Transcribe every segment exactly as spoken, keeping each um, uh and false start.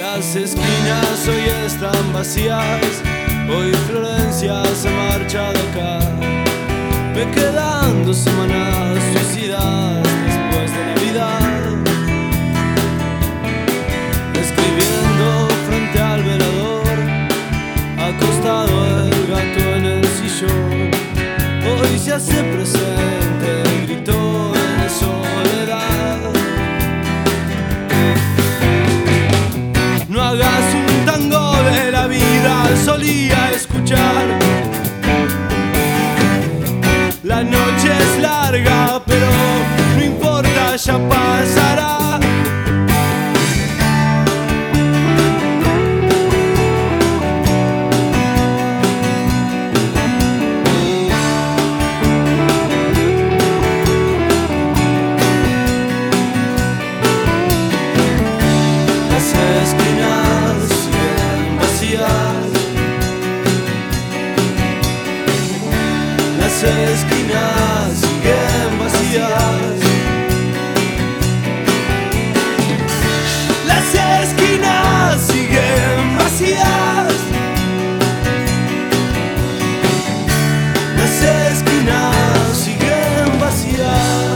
Las esquinas hoy están vacías, hoy Florencia se marcha de acá. Me quedan dos semanas suicidas después de Navidad, escribiendo frente al velador, acostado el gato en el sillón. Hoy se hace presente el grito de soledad. No hagas un tango de la vida, solía escuchar. La noche es larga, pero no importa, ya pasará. Las esquinas siguen vacías. Las esquinas siguen vacías. Las esquinas siguen vacías.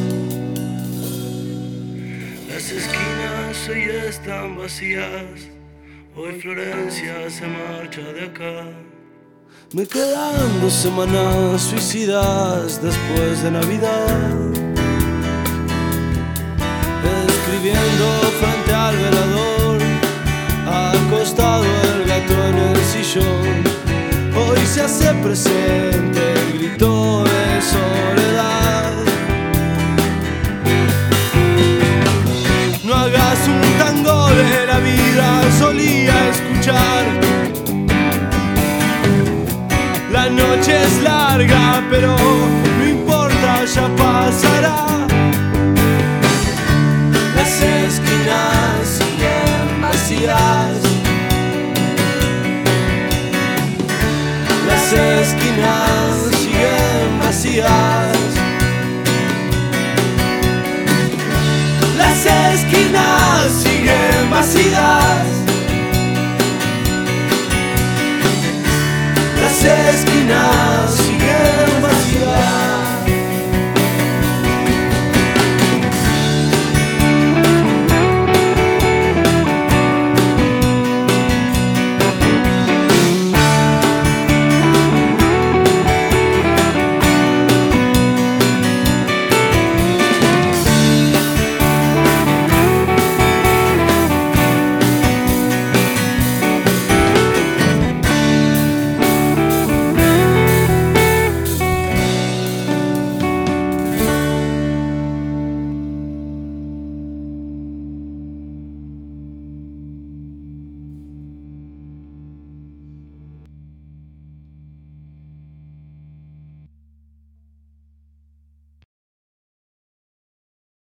Las esquinas hoy están vacías. Hoy Florencia se marcha de acá. Me quedan dos semanas suicidas después de Navidad, escribiendo frente al velador, acostado el gato en el sillón. Hoy se hace presente el grito de soledad. No hagas un tango de la vida, solía escuchar. La noche es larga, pero no importa, ya pasará. Las esquinas siguen vacías.